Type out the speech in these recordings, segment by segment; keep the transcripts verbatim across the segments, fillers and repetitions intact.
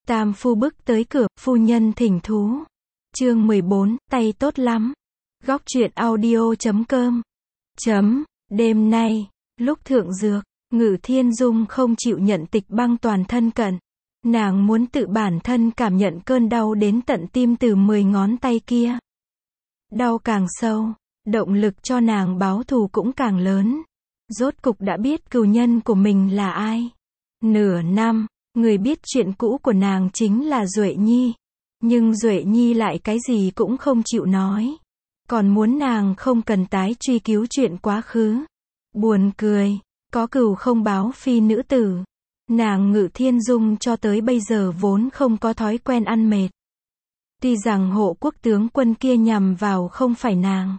Tam phu bước tới cửa, phu nhân thỉnh thú. Chương mười bốn, tay tốt lắm. Góc truyện audio chấm com. Chấm, đêm nay, lúc thượng dược, Ngự Thiên Dung không chịu nhận Tịch Băng Toàn thân cận. Nàng muốn tự bản thân cảm nhận cơn đau đến tận tim từ mười ngón tay kia. Đau càng sâu, động lực cho nàng báo thù cũng càng lớn. Rốt cục đã biết cừu nhân của mình là ai. Nửa năm, người biết chuyện cũ của nàng chính là Duệ Nhi. Nhưng Duệ Nhi lại cái gì cũng không chịu nói. Còn muốn nàng không cần tái truy cứu chuyện quá khứ. Buồn cười, có cừu không báo phi nữ tử. Nàng Ngự Thiên Dung cho tới bây giờ vốn không có thói quen ăn mệt. Tuy rằng hộ quốc tướng quân kia nhằm vào không phải nàng,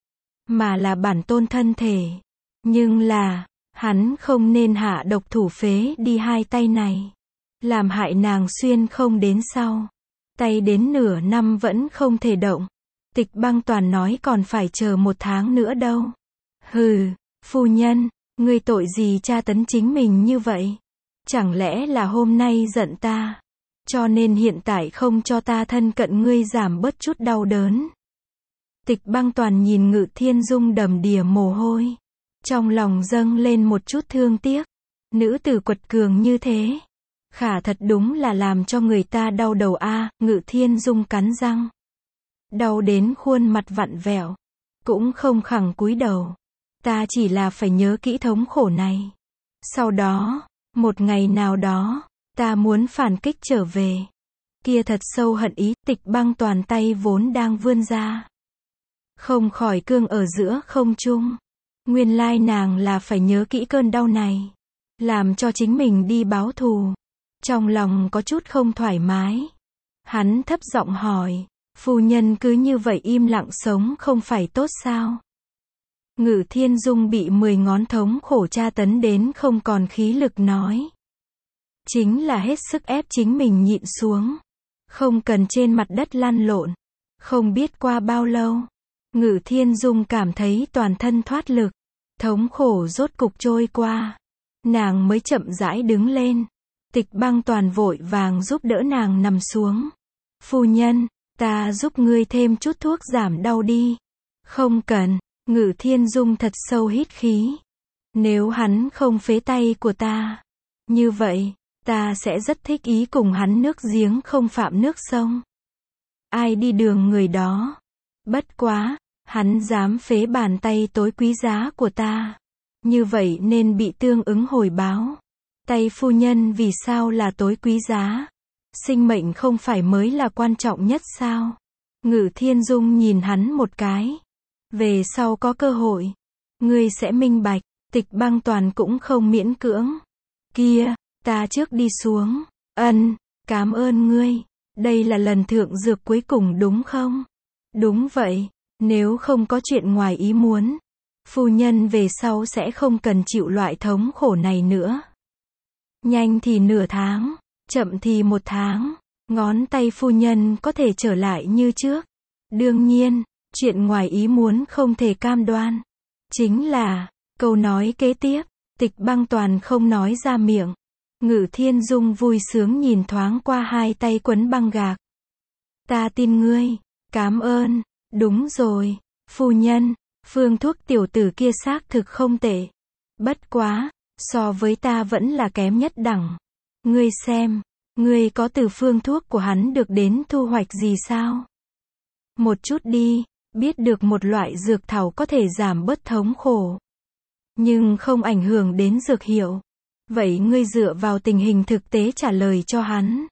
mà là bản tôn thân thể. Nhưng là, hắn không nên hạ độc thủ phế đi hai tay này. Làm hại nàng xuyên không đến sau. Tay đến nửa năm vẫn không thể động. Tịch Băng Toàn nói còn phải chờ một tháng nữa đâu. Hừ, phu nhân, ngươi tội gì tra tấn chính mình như vậy? Chẳng lẽ là hôm nay giận ta, cho nên hiện tại không cho ta thân cận ngươi giảm bớt chút đau đớn? Tịch Băng Toàn nhìn Ngự Thiên Dung đầm đìa mồ hôi. Trong lòng dâng lên một chút thương tiếc. Nữ tử quật cường như thế, khả thật đúng là làm cho người ta đau đầu a. Ngự Thiên Dung cắn răng, đau đến khuôn mặt vặn vẹo, cũng không khẳng cúi đầu. Ta chỉ là phải nhớ kỹ thống khổ này. Sau đó, một ngày nào đó, ta muốn phản kích trở về. Kia thật sâu hận ý. Tịch Băng Toàn tay vốn đang vươn ra, không khỏi cương ở giữa không trung. Nguyên lai nàng là phải nhớ kỹ cơn đau này, làm cho chính mình đi báo thù. Trong lòng có chút không thoải mái. Hắn thấp giọng hỏi, phu nhân cứ như vậy im lặng sống không phải tốt sao? Ngự Thiên Dung bị mười ngón thống khổ tra tấn đến không còn khí lực nói. Chính là hết sức ép chính mình nhịn xuống. Không cần trên mặt đất lăn lộn. Không biết qua bao lâu, Ngự Thiên Dung cảm thấy toàn thân thoát lực. Thống khổ rốt cục trôi qua. Nàng mới chậm rãi đứng lên. Tịch Băng Toàn vội vàng giúp đỡ nàng nằm xuống. Phu nhân, ta giúp ngươi thêm chút thuốc giảm đau đi. Không cần. Ngự Thiên Dung thật sâu hít khí. Nếu hắn không phế tay của ta, như vậy, ta sẽ rất thích ý cùng hắn nước giếng không phạm nước sông. Ai đi đường người đó. Bất quá, hắn dám phế bàn tay tối quý giá của ta. Như vậy nên bị tương ứng hồi báo. Tay phu nhân vì sao là tối quý giá? Sinh mệnh không phải mới là quan trọng nhất sao? Ngự Thiên Dung nhìn hắn một cái. Về sau có cơ hội, ngươi sẽ minh bạch. Tịch Băng Toàn cũng không miễn cưỡng. Kia, ta trước đi xuống. Ân, cảm ơn ngươi. Đây là lần thượng dược cuối cùng đúng không? Đúng vậy. Nếu không có chuyện ngoài ý muốn, phu nhân về sau sẽ không cần chịu loại thống khổ này nữa. Nhanh thì nửa tháng, chậm thì một tháng, ngón tay phu nhân có thể trở lại như trước. Đương nhiên, chuyện ngoài ý muốn không thể cam đoan. Chính là, câu nói kế tiếp, Tịch Băng Toàn không nói ra miệng. Ngự Thiên Dung vui sướng nhìn thoáng qua hai tay quấn băng gạc. Ta tin ngươi, cảm ơn. Đúng rồi, phu nhân, phương thuốc tiểu tử kia xác thực không tệ. Bất quá, so với ta vẫn là kém nhất đẳng. Ngươi xem, ngươi có từ phương thuốc của hắn được đến thu hoạch gì sao? Một chút đi, biết được một loại dược thảo có thể giảm bớt thống khổ, nhưng không ảnh hưởng đến dược hiệu. Vậy ngươi dựa vào tình hình thực tế trả lời cho hắn.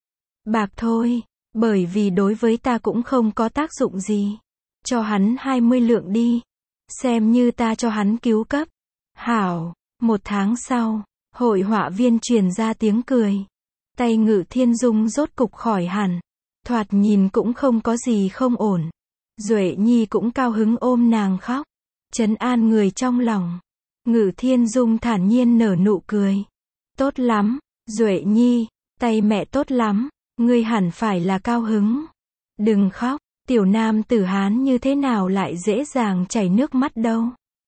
Bạc thôi. Bởi vì đối với ta cũng không có tác dụng gì. Cho hắn hai mươi lượng đi. Xem như ta cho hắn cứu cấp. Hảo. Một tháng sau, hội họa viên truyền ra tiếng cười. Tay Ngự Thiên Dung rốt cục khỏi hẳn. Thoạt nhìn cũng không có gì không ổn. Duệ Nhi cũng cao hứng ôm nàng khóc, trấn an người trong lòng. Ngự Thiên Dung thản nhiên nở nụ cười. Tốt lắm, Duệ Nhi, tay mẹ tốt lắm. Ngươi hẳn phải là cao hứng. Đừng khóc, tiểu nam tử Hán như thế nào lại dễ dàng chảy nước mắt đâu.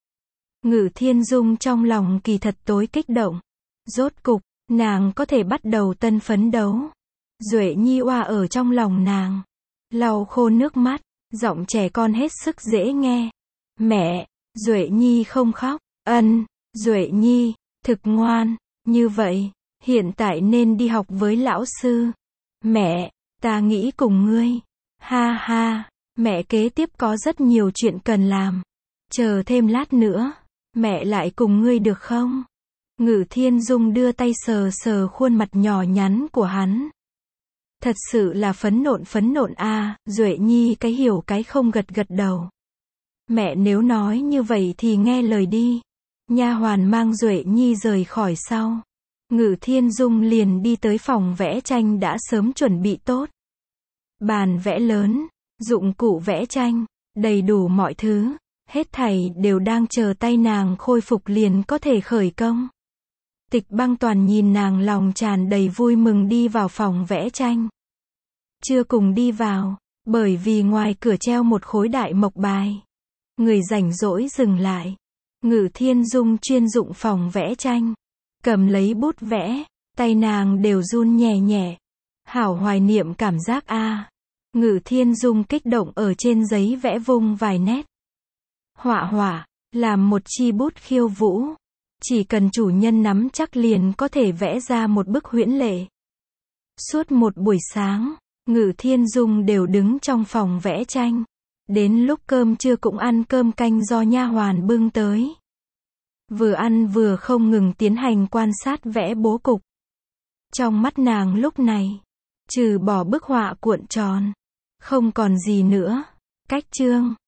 Ngự Thiên Dung trong lòng kỳ thật tối kích động. Rốt cục, nàng có thể bắt đầu tân phấn đấu. Duệ Nhi oa ở trong lòng nàng, lau khô nước mắt, giọng trẻ con hết sức dễ nghe. Mẹ, Duệ Nhi không khóc. Ân, Duệ Nhi, thực ngoan, như vậy, hiện tại nên đi học với lão sư. Mẹ, ta nghĩ cùng ngươi. Ha ha, mẹ kế tiếp có rất nhiều chuyện cần làm. Chờ thêm lát nữa, mẹ lại cùng ngươi được không? Ngự Thiên Dung đưa tay sờ sờ khuôn mặt nhỏ nhắn của hắn. Thật sự là phấn nộn phấn nộn a, à, Duệ Nhi cái hiểu cái không gật gật đầu. Mẹ nếu nói như vậy thì nghe lời đi. Nha hoàn mang Duệ Nhi rời khỏi sau. Ngự Thiên Dung liền đi tới phòng vẽ tranh đã sớm chuẩn bị tốt. Bàn vẽ lớn, dụng cụ vẽ tranh, đầy đủ mọi thứ, hết thảy đều đang chờ tay nàng khôi phục liền có thể khởi công. Tịch Băng Toàn nhìn nàng lòng tràn đầy vui mừng đi vào phòng vẽ tranh. Chưa cùng đi vào, bởi vì ngoài cửa treo một khối đại mộc bài. Người rảnh rỗi dừng lại. Ngự Thiên Dung chuyên dụng phòng vẽ tranh. Cầm lấy bút vẽ, tay nàng đều run nhẹ nhẹ. Hảo hoài niệm cảm giác a. À. Ngự Thiên Dung kích động ở trên giấy vẽ vung vài nét. Họa họa, làm một chi bút khiêu vũ. Chỉ cần chủ nhân nắm chắc liền có thể vẽ ra một bức huyễn lệ. Suốt một buổi sáng, Ngự Thiên Dung đều đứng trong phòng vẽ tranh. Đến lúc cơm trưa cũng ăn cơm canh do nha hoàn bưng tới. Vừa ăn vừa không ngừng tiến hành quan sát vẽ bố cục. Trong mắt nàng lúc này, trừ bỏ bức họa cuộn tròn, không còn gì nữa. Cách chương